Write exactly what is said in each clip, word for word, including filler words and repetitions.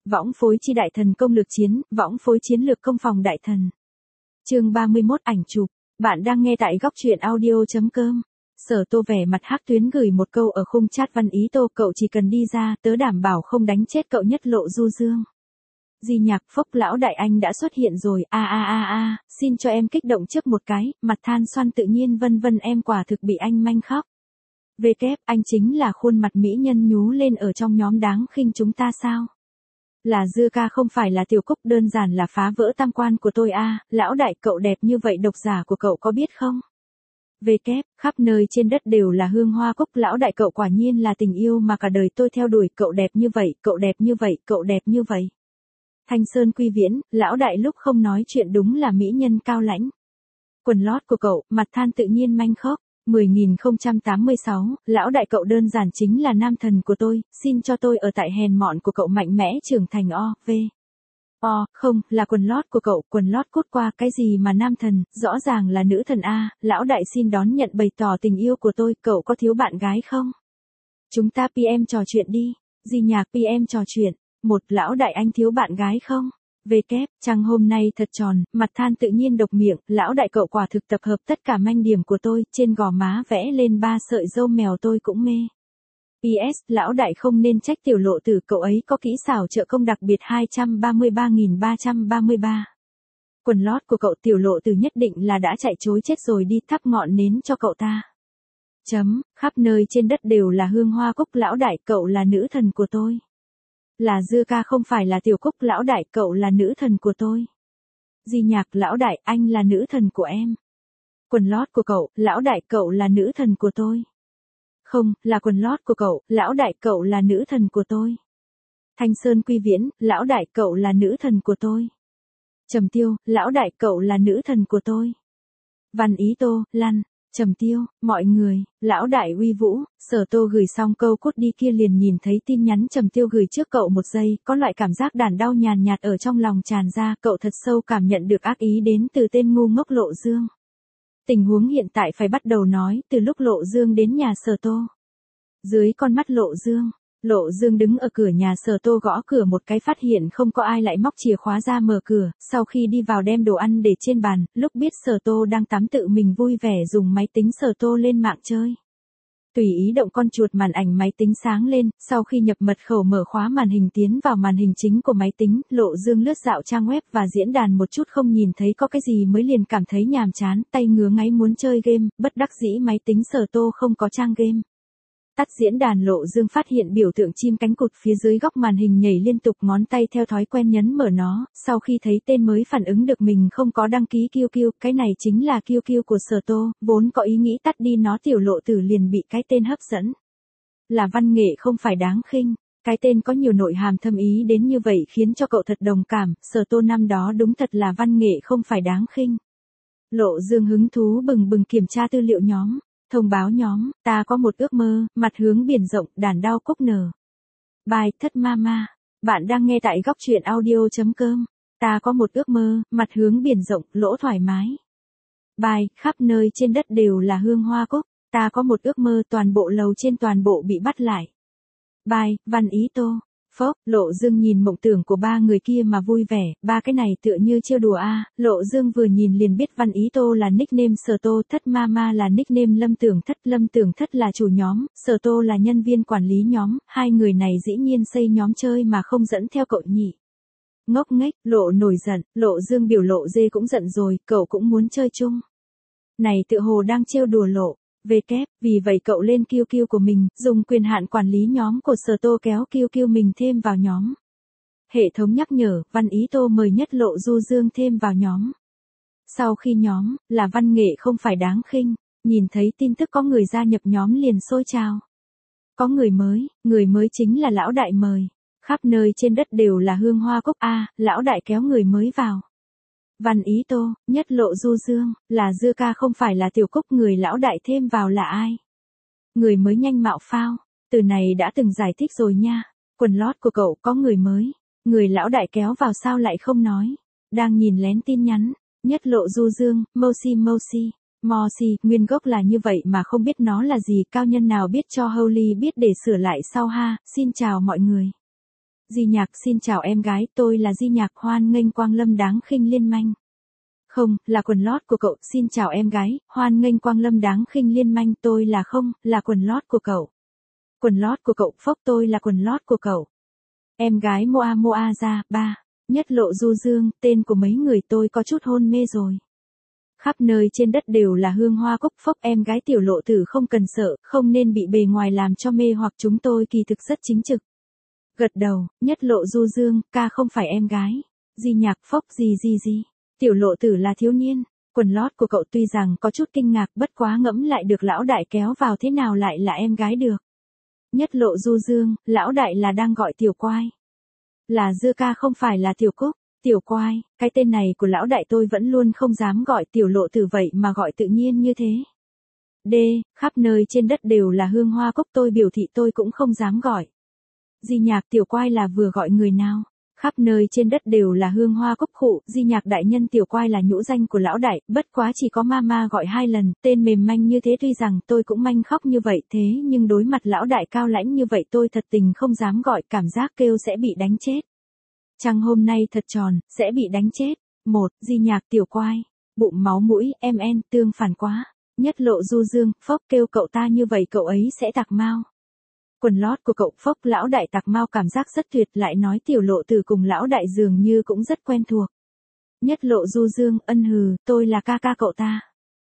Võng phối chi đại thần công lược chiến, võng phối chiến lược công phòng đại thần. Chương ba mươi mốt ảnh chụp. Bạn đang nghe tại góc truyện audio chấm com. Sở Tô vẻ mặt hắc tuyến gửi một câu ở khung chat Văn Ý Tô, cậu chỉ cần đi ra, tớ đảm bảo không đánh chết cậu nhất Lộ Du Dương. Di Nhạc phốc lão đại anh đã xuất hiện rồi, a a a a, xin cho em kích động trước một cái, mặt than xoăn tự nhiên vân vân, em quả thực bị anh manh khóc. Về kép, anh chính là khuôn mặt mỹ nhân nhú lên ở trong nhóm đáng khinh chúng ta sao? Là Dư ca không phải là Tiểu Cúc, đơn giản là phá vỡ tam quan của tôi a, à, lão đại cậu đẹp như vậy độc giả của cậu có biết không? Về kép, khắp nơi trên đất đều là hương hoa cúc, lão đại cậu quả nhiên là tình yêu mà cả đời tôi theo đuổi, cậu đẹp như vậy, cậu đẹp như vậy, cậu đẹp như vậy. Thanh Sơn Quy Viễn, lão đại lúc không nói chuyện đúng là mỹ nhân cao lãnh. Quần lót của cậu, mặt than tự nhiên manh khóc. mười nghìn không trăm tám mươi sáu, lão đại cậu đơn giản chính là nam thần của tôi, xin cho tôi ở tại hèn mọn của cậu mạnh mẽ trưởng thành o, v. O, không, là quần lót của cậu, quần lót cốt qua, cái gì mà nam thần, rõ ràng là nữ thần a, lão đại xin đón nhận bày tỏ tình yêu của tôi, cậu có thiếu bạn gái không? Chúng ta pê em trò chuyện đi, Di Nhạc pê em trò chuyện, một lão đại anh thiếu bạn gái không? Về kép, trăng hôm nay thật tròn, mặt than tự nhiên độc miệng, lão đại cậu quả thực tập hợp tất cả manh điểm của tôi, trên gò má vẽ lên ba sợi râu mèo tôi cũng mê. pê ét, lão đại không nên trách Tiểu Lộ Tử, cậu ấy có kỹ xảo trợ công đặc biệt hai trăm ba mươi ba nghìn ba trăm ba mươi ba. Quần lót của cậu Tiểu Lộ Tử nhất định là đã chạy chối chết rồi, đi thắp ngọn nến cho cậu ta. Chấm, khắp nơi trên đất đều là hương hoa cúc, lão đại cậu là nữ thần của tôi. Là Dư ca không phải là Tiểu Cúc, lão đại cậu là nữ thần của tôi. Di Nhạc, lão đại anh là nữ thần của em. Quần lót của cậu, lão đại cậu là nữ thần của tôi. Không, là quần lót của cậu, lão đại cậu là nữ thần của tôi. Thanh Sơn Quy Viễn, lão đại cậu là nữ thần của tôi. Trầm Tiêu, lão đại cậu là nữ thần của tôi. Văn Ý Tô, lăn. Trầm Tiêu, mọi người, lão đại uy vũ. Sở Tô gửi xong câu cốt đi kia liền nhìn thấy tin nhắn Trầm Tiêu gửi trước cậu một giây, có loại cảm giác đàn đau nhàn nhạt ở trong lòng tràn ra, cậu thật sâu cảm nhận được ác ý đến từ tên ngu ngốc Lộ Dương. Tình huống hiện tại phải bắt đầu nói, từ lúc Lộ Dương đến nhà Sở Tô. Dưới con mắt Lộ Dương, Lộ Dương đứng ở cửa nhà Sở Tô gõ cửa một cái, phát hiện không có ai lại móc chìa khóa ra mở cửa, sau khi đi vào đem đồ ăn để trên bàn, lúc biết Sở Tô đang tắm tự mình vui vẻ dùng máy tính Sở Tô lên mạng chơi. Tùy ý động con chuột, màn ảnh máy tính sáng lên, sau khi nhập mật khẩu mở khóa màn hình tiến vào màn hình chính của máy tính, Lộ Dương lướt dạo trang web và diễn đàn một chút, không nhìn thấy có cái gì mới liền cảm thấy nhàm chán, tay ngứa ngáy muốn chơi game, bất đắc dĩ máy tính Sở Tô không có trang game. Tắt diễn đàn, Lộ Dương phát hiện biểu tượng chim cánh cụt phía dưới góc màn hình nhảy liên tục, ngón tay theo thói quen nhấn mở nó, sau khi thấy tên mới phản ứng được mình không có đăng ký quy quy, cái này chính là quy quy của Sở Tô, vốn có ý nghĩ tắt đi nó, Tiểu Lộ Tử liền bị cái tên hấp dẫn. Là văn nghệ không phải đáng khinh, cái tên có nhiều nội hàm thâm ý đến như vậy khiến cho cậu thật đồng cảm, Sở Tô năm đó đúng thật là văn nghệ không phải đáng khinh. Lộ Dương hứng thú bừng bừng kiểm tra tư liệu nhóm. Thông báo nhóm, ta có một ước mơ, mặt hướng biển rộng, đàn đau cúc nở. Bài, thất mama. Bạn đang nghe tại góc truyện audio chấm com. Ta có một ước mơ, mặt hướng biển rộng, lỗ thoải mái. Bài, khắp nơi trên đất đều là hương hoa cúc. Ta có một ước mơ, toàn bộ lầu trên toàn bộ bị bắt lại. Bài, Văn Ý Tô. Phốc, Lộ Dương nhìn mộng tưởng của ba người kia mà vui vẻ, ba cái này tựa như trêu đùa a. À. Lộ Dương vừa nhìn liền biết Văn Ý Tô là nickname Sở Tô, Thất Mama là nickname Lâm Tưởng Thất, Lâm Tưởng Thất là chủ nhóm, Sở Tô là nhân viên quản lý nhóm, hai người này dĩ nhiên xây nhóm chơi mà không dẫn theo cậu nhỉ. Ngốc nghếch, Lộ nổi giận, Lộ Dương biểu Lộ dê cũng giận rồi, cậu cũng muốn chơi chung. Này tựa hồ đang trêu đùa Lộ. Về kép, vì vậy cậu lên quy quy của mình, dùng quyền hạn quản lý nhóm của Sở Tô kéo quy quy mình thêm vào nhóm. Hệ thống nhắc nhở, Văn Ý Tô mời nhất Lộ Du Dương thêm vào nhóm. Sau khi nhóm, là văn nghệ không phải đáng khinh, nhìn thấy tin tức có người gia nhập nhóm liền sôi trào. Có người mới, người mới chính là lão đại mời. Khắp nơi trên đất đều là hương hoa cúc a, à, lão đại kéo người mới vào. Văn Ý Tô, nhất Lộ Du Dương, là Dư ca không phải là Tiểu Cúc, người lão đại thêm vào là ai? Người mới nhanh mạo phao, từ này đã từng giải thích rồi nha. Quần lót của cậu có người mới, người lão đại kéo vào sao lại không nói? Đang nhìn lén tin nhắn, nhất Lộ Du Dương, Moshi Moshi, Moshi, nguyên gốc là như vậy mà không biết nó là gì, cao nhân nào biết cho Holy biết để sửa lại sau ha, xin chào mọi người. Di Nhạc xin chào em gái, tôi là Di Nhạc, hoan nghênh quang lâm đáng khinh liên manh. Không, là quần lót của cậu, xin chào em gái, hoan nghênh quang lâm đáng khinh liên manh, tôi là không, là quần lót của cậu. Quần lót của cậu, phốc tôi là quần lót của cậu. Em gái Moa Moa ra, ba. Nhất lộ du dương, tên của mấy người tôi có chút hôn mê rồi. Khắp nơi trên đất đều là hương hoa cúc, phốc em gái tiểu lộ tử không cần sợ, không nên bị bề ngoài làm cho mê hoặc, chúng tôi kỳ thực rất chính trực. Gật đầu, nhất lộ du dương, ca không phải em gái. Di Nhạc, phốc gì gì gì. Tiểu lộ tử là thiếu niên. Quần lót của cậu tuy rằng có chút kinh ngạc, bất quá ngẫm lại được lão đại kéo vào thế nào lại là em gái được. Nhất lộ du dương, lão đại là đang gọi tiểu quai. Là dưa ca không phải là tiểu cúc. Tiểu quai, cái tên này của lão đại tôi vẫn luôn không dám gọi tiểu lộ tử vậy mà gọi tự nhiên như thế. D, khắp nơi trên đất đều là hương hoa cúc, tôi biểu thị tôi cũng không dám gọi. Di Nhạc, tiểu quai là vừa gọi người nào? Khắp nơi trên đất đều là hương hoa cúc khụ, Di Nhạc đại nhân, tiểu quai là nhũ danh của lão đại, bất quá chỉ có mama gọi hai lần, tên mềm manh như thế, tuy rằng tôi cũng manh khóc như vậy thế nhưng đối mặt lão đại cao lãnh như vậy tôi thật tình không dám gọi, cảm giác kêu sẽ bị đánh chết. Trăng hôm nay thật tròn, sẽ bị đánh chết. Một, Di Nhạc, tiểu quai, bụng máu mũi, em en, tương phản quá. Nhất lộ du dương, phốc kêu cậu ta như vậy cậu ấy sẽ tạc mau. Quần lót của cậu, phốc lão đại tạc mau, cảm giác rất tuyệt, lại nói tiểu lộ tử cùng lão đại dường như cũng rất quen thuộc. Nhất lộ du dương, ân hừ, tôi là ca ca cậu ta.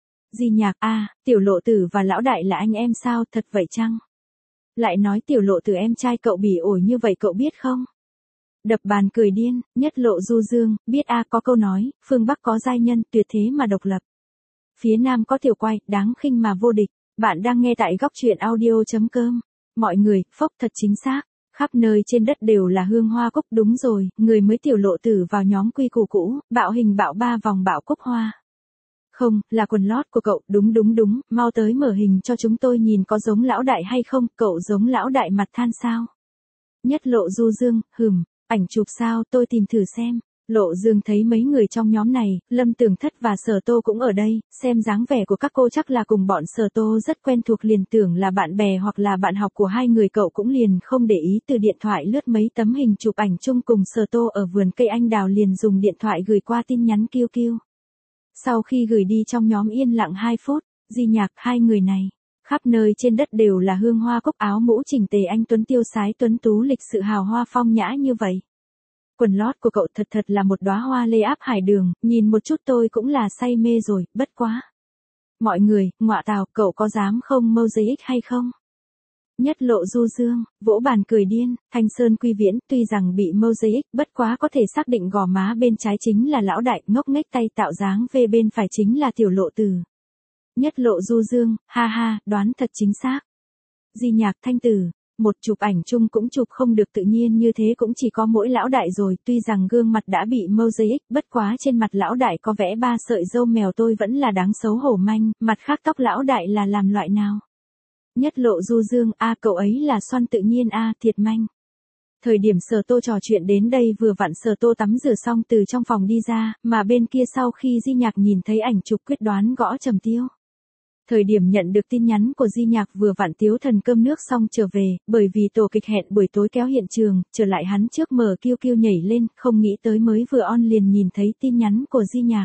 Di Nhạc, a, à, tiểu lộ tử và lão đại là anh em sao, thật vậy chăng? Lại nói tiểu lộ tử em trai cậu bỉ ổi như vậy cậu biết không? Đập bàn cười điên, nhất lộ du dương, biết a, à, có câu nói, phương Bắc có giai nhân, tuyệt thế mà độc lập. Phía Nam có tiểu quai, đáng khinh mà vô địch. Bạn đang nghe tại góc truyện audio chấm com. Mọi người, phốc thật chính xác. Khắp nơi trên đất đều là hương hoa cúc, đúng rồi, người mới tiểu lộ tử vào nhóm quy củ cũ, bạo hình bạo ba vòng bạo cúc hoa. Không, là quần lót của cậu, đúng đúng đúng, mau tới mở hình cho chúng tôi nhìn có giống lão đại hay không, cậu giống lão đại mặt than sao? Nhất lộ du dương, hừm, ảnh chụp sao, tôi tìm thử xem. Lộ Dương thấy mấy người trong nhóm này, Lâm Tường Thất và Sở Tô cũng ở đây, xem dáng vẻ của các cô chắc là cùng bọn Sở Tô rất quen thuộc, liền tưởng là bạn bè hoặc là bạn học của hai người, cậu cũng liền không để ý, từ điện thoại lướt mấy tấm hình chụp ảnh chung cùng Sở Tô ở vườn cây anh đào, liền dùng điện thoại gửi qua tin nhắn kiu kiu. Sau khi gửi đi trong nhóm yên lặng hai phút, Di Nhạc, hai người này. Khắp nơi trên đất đều là hương hoa cúc, áo mũ chỉnh tề, anh tuấn tiêu sái tuấn tú, lịch sự hào hoa phong nhã như vậy. Quần lót của cậu thật thật là một đóa hoa lê áp hải đường, nhìn một chút tôi cũng là say mê rồi, bất quá. Mọi người, ngọa tào, cậu có dám không mosaic hay không? Nhất lộ du dương, vỗ bàn cười điên, Thanh Sơn Quy Viễn, tuy rằng bị mosaic, bất quá có thể xác định gò má bên trái chính là lão đại, ngốc nghếch tay tạo dáng về bên phải chính là tiểu lộ tử. Nhất lộ du dương, ha ha, đoán thật chính xác. Di Nhạc, Thanh Tử. Một chụp ảnh chung cũng chụp không được tự nhiên như thế, cũng chỉ có mỗi lão đại rồi, tuy rằng gương mặt đã bị mosaic, bất quá trên mặt lão đại có vẽ ba sợi râu mèo, tôi vẫn là đáng xấu hổ manh, mặt khác tóc lão đại là làm loại nào? Nhất lộ du dương, a, cậu ấy là xoăn tự nhiên a, thiệt manh. Thời điểm Sở Tô trò chuyện đến đây vừa vặn Sở Tô tắm rửa xong từ trong phòng đi ra, mà bên kia sau khi Di Nhạc nhìn thấy ảnh chụp quyết đoán gõ trầm tiêu. Thời điểm nhận được tin nhắn của Di Nhạc vừa vặn Tiếu Thần cơm nước xong trở về, bởi vì tổ kịch hẹn buổi tối kéo hiện trường, trở lại hắn trước mở kiu kiu nhảy lên, không nghĩ tới mới vừa on liền nhìn thấy tin nhắn của Di Nhạc.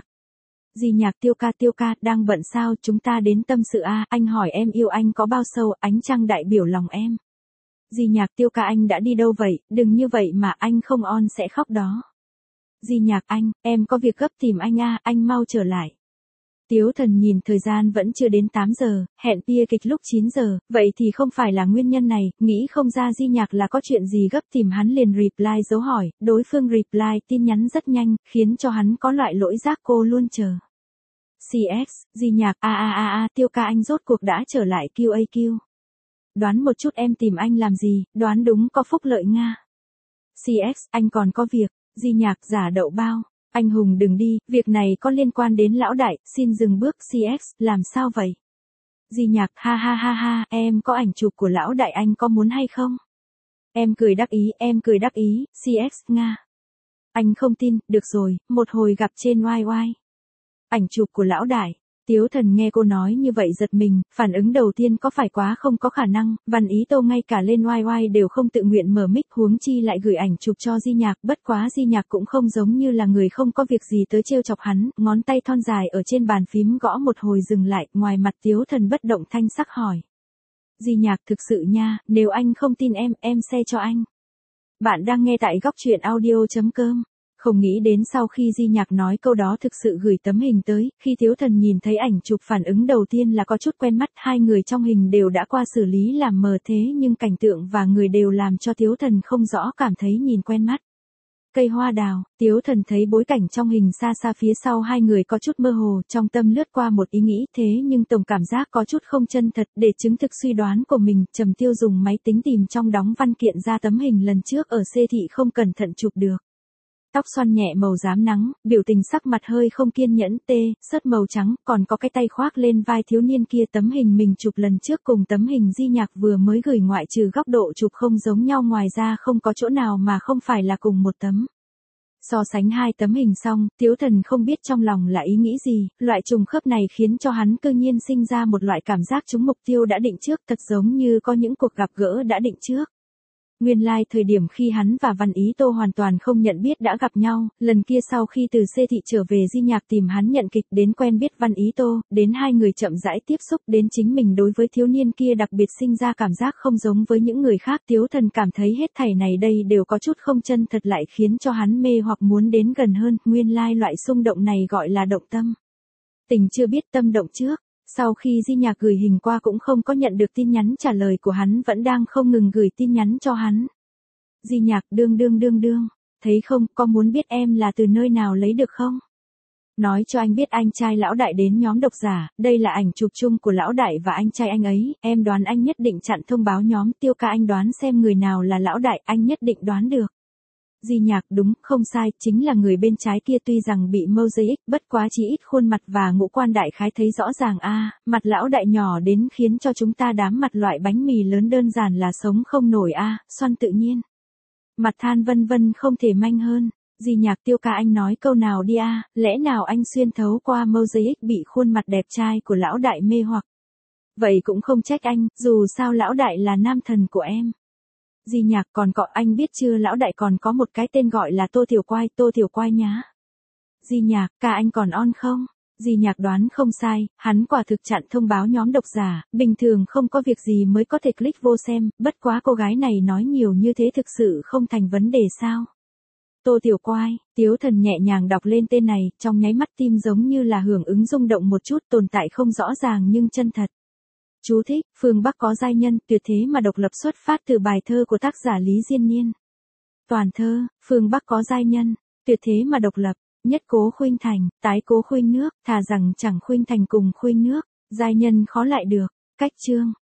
Di Nhạc, tiêu ca tiêu ca, đang bận sao, chúng ta đến tâm sự a, anh hỏi em yêu anh có bao sâu, ánh trăng đại biểu lòng em. Di Nhạc, tiêu ca anh đã đi đâu vậy, đừng như vậy mà, anh không on sẽ khóc đó. Di Nhạc, anh, em có việc gấp tìm anh a, anh mau trở lại. Tiếu Thần nhìn thời gian vẫn chưa đến tám giờ, hẹn bia kịch lúc chín giờ, vậy thì không phải là nguyên nhân này, nghĩ không ra Di Nhạc là có chuyện gì gấp tìm hắn, liền reply dấu hỏi, đối phương reply tin nhắn rất nhanh, khiến cho hắn có loại lỗi giác cô luôn chờ. xê ét, Di Nhạc, a a a a, tiêu ca anh rốt cuộc đã trở lại quy a quy. Đoán một chút em tìm anh làm gì, đoán đúng có phúc lợi Nga. xê ét, anh còn có việc, Di Nhạc, giả đậu bao. Anh Hùng đừng đi, việc này có liên quan đến lão đại, xin dừng bước. xê ét, làm sao vậy? Di Nhạc, ha ha ha ha, em có ảnh chụp của lão đại, anh có muốn hay không? Em cười đắc ý, em cười đắc ý, xê ét, Nga. Anh không tin, được rồi, một hồi gặp trên oai oai. Ảnh chụp của lão đại. Tiếu Thần nghe cô nói như vậy giật mình, phản ứng đầu tiên có phải quá không có khả năng, Văn Ý Tô ngay cả lên oai oai đều không tự nguyện mở mic, huống chi lại gửi ảnh chụp cho Di Nhạc, bất quá Di Nhạc cũng không giống như là người không có việc gì tới trêu chọc hắn, ngón tay thon dài ở trên bàn phím gõ một hồi dừng lại, ngoài mặt Tiếu Thần bất động thanh sắc hỏi. Di Nhạc, thực sự nha, nếu anh không tin em, em xe cho anh. Bạn đang nghe tại góc truyện audio.com. Không nghĩ đến sau khi Di Nhạc nói câu đó thực sự gửi tấm hình tới, khi Tiếu Thần nhìn thấy ảnh chụp phản ứng đầu tiên là có chút quen mắt, hai người trong hình đều đã qua xử lý làm mờ thế nhưng cảnh tượng và người đều làm cho Tiếu Thần không rõ cảm thấy nhìn quen mắt. Cây hoa đào, Tiếu Thần thấy bối cảnh trong hình xa xa phía sau hai người có chút mơ hồ, trong tâm lướt qua một ý nghĩ thế nhưng tổng cảm giác có chút không chân thật, để chứng thực suy đoán của mình, Trầm Tiêu dùng máy tính tìm trong đóng văn kiện ra tấm hình lần trước ở xê thị không cẩn thận chụp được. Tóc xoăn nhẹ màu rám nắng, biểu tình sắc mặt hơi không kiên nhẫn, tê, sớt màu trắng, còn có cái tay khoác lên vai thiếu niên kia, tấm hình mình chụp lần trước cùng tấm hình Di Nhạc vừa mới gửi ngoại trừ góc độ chụp không giống nhau ngoài ra không có chỗ nào mà không phải là cùng một tấm. So sánh hai tấm hình xong, Tiếu Thần không biết trong lòng là ý nghĩ gì, loại trùng khớp này khiến cho hắn cơ nhiên sinh ra một loại cảm giác trúng mục tiêu đã định trước, thật giống như có những cuộc gặp gỡ đã định trước. Nguyên lai like, thời điểm khi hắn và Văn Ý Tô hoàn toàn không nhận biết đã gặp nhau, lần kia sau khi từ xê thị trở về Di Nhạc tìm hắn nhận kịch, đến quen biết Văn Ý Tô, đến hai người chậm rãi tiếp xúc, đến chính mình đối với thiếu niên kia đặc biệt sinh ra cảm giác không giống với những người khác. Tiếu Thần cảm thấy hết thảy này đây đều có chút không chân thật, lại khiến cho hắn mê hoặc muốn đến gần hơn, nguyên lai like, loại xung động này gọi là động tâm. Tình chưa biết tâm động trước. Sau khi Di Nhạc gửi hình qua cũng không có nhận được tin nhắn trả lời của hắn, vẫn đang không ngừng gửi tin nhắn cho hắn. Di Nhạc, đương đương đương đương, thấy không, có muốn biết em là từ nơi nào lấy được không? Nói cho anh biết anh trai lão đại đến nhóm độc giả, đây là ảnh chụp chung của lão đại và anh trai anh ấy, em đoán anh nhất định chặn thông báo nhóm. Tiêu Ca, anh đoán xem người nào là lão đại, anh nhất định đoán được. Di Nhạc, đúng, không sai, chính là người bên trái kia, tuy rằng bị mosaic, bất quá chỉ ít khuôn mặt và ngũ quan đại khái thấy rõ ràng a, à, mặt lão đại nhỏ đến khiến cho chúng ta đám mặt loại bánh mì lớn đơn giản là sống không nổi a, à, xoăn tự nhiên. Mặt than vân vân không thể manh hơn. Di Nhạc, Tiêu Ca, anh nói câu nào đi a, à, lẽ nào anh xuyên thấu qua mosaic bị khuôn mặt đẹp trai của lão đại mê hoặc. Vậy cũng không trách anh, dù sao lão đại là nam thần của em. Di Nhạc, còn cọ, anh biết chưa, lão đại còn có một cái tên gọi là Tô Tiểu Quai, Tô Tiểu Quai nhá. Di Nhạc, ca anh còn on không? Di Nhạc đoán không sai, hắn quả thực chặn thông báo nhóm độc giả, bình thường không có việc gì mới có thể click vô xem, bất quá cô gái này nói nhiều như thế thực sự không thành vấn đề sao? Tô Tiểu Quai, Tiếu Thần nhẹ nhàng đọc lên tên này, trong nháy mắt tim giống như là hưởng ứng rung động một chút, tồn tại không rõ ràng nhưng chân thật. Chú thích, phương Bắc có giai nhân, tuyệt thế mà độc lập, xuất phát từ bài thơ của tác giả Lý Diên Niên. Toàn thơ, phương Bắc có giai nhân, tuyệt thế mà độc lập, nhất cố khuynh thành, tái cố khuynh nước, thà rằng chẳng khuynh thành cùng khuynh nước, giai nhân khó lại được. Cách chương,